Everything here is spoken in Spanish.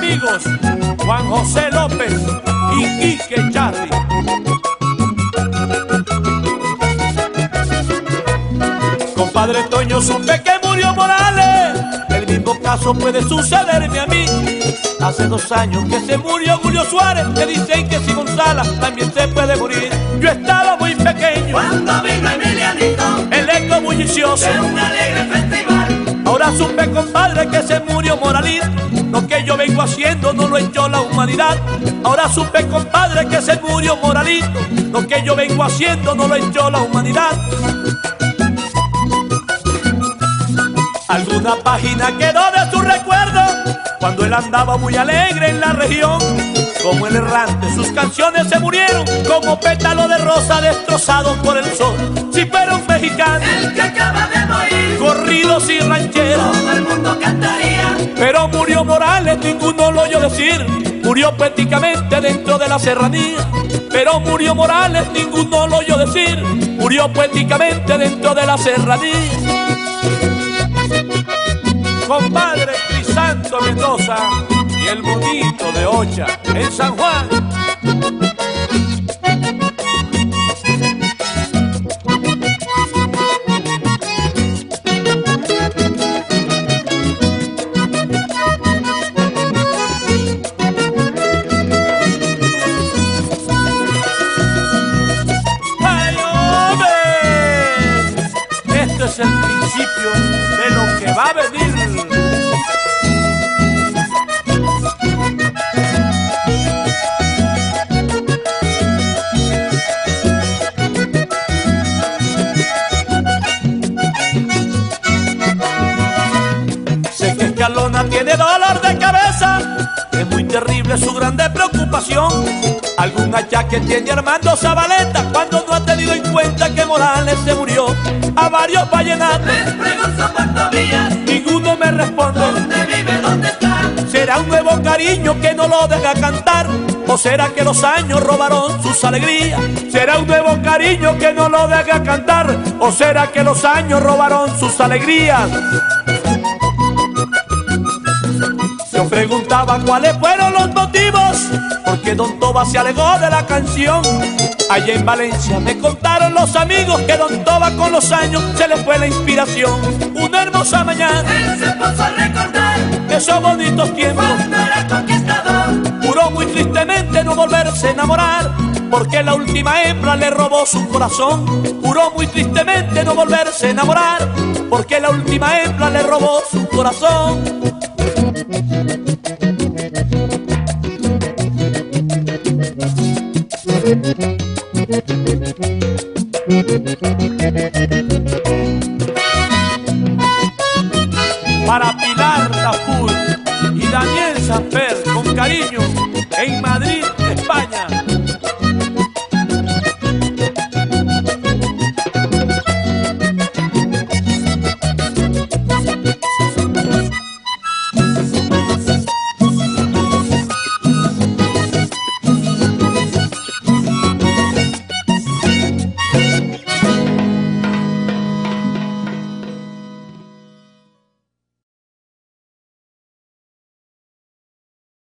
amigos Juan José López y Quique Charri. Compadre Toño, supe que murió Morales. El mismo caso puede sucederme a mí. Hace 2 años que se murió Julio Suárez. Me dicen que si Gonzala también se puede morir. Yo estaba muy pequeño cuando vino Emilianito, el eco bullicioso de un alegre festival. Ahora supe, compadre, que se murió Moralito. Lo que yo vengo haciendo no lo echó la humanidad. Ahora supe, compadre, que se murió Moralito. Lo que yo vengo haciendo no lo echó la humanidad. Alguna página quedó de su recuerdo cuando él andaba muy alegre en la región. Como el errante, sus canciones se murieron como pétalo de rosa destrozados por el sol. Si fuera un mexicano, el que acaba de morir, corridos y rancheros, todo el mundo cantaría. Pero murió Morales, ninguno lo oyó decir. Murió poéticamente dentro de la serranía. Pero murió Morales, ninguno lo oyó decir. Murió poéticamente dentro de la serranía. Compadre Crisanto Mendoza y el bonito de Ocha en San Juan. ¡Ay, hombre! Esto es el principio de lo que va a venir. Sé que Escalona tiene dolor de cabeza, es muy terrible su grande preocupación. Algún achaque tiene Armando Zabaleta cuando no ha tenido en cuenta que Morales se murió. A varios vallenatos Les pregunto por Tobías, ninguno me responde. ¿dónde vive? ¿Dónde está? ¿Será un nuevo cariño que no lo deja cantar? ¿O será que los años robaron sus alegrías? ¿Será un nuevo cariño que no lo deja cantar? ¿O será que los años robaron sus alegrías? Yo preguntaba cuáles fueron los motivos por qué Don Toba se alejó de la canción. Allá en Valencia me contaron los amigos que Don Toba con los años se le fue la inspiración. Una hermosa mañana Él se puso a recordar esos bonitos tiempos. cuando era conquistador. Juró muy tristemente no volverse a enamorar, porque la última hembra le robó su corazón. Juró muy tristemente no volverse a enamorar, porque la última hembra le robó su corazón. Para Pilar Tafur y Daniel Sanfer, con cariño, en Madrid, España.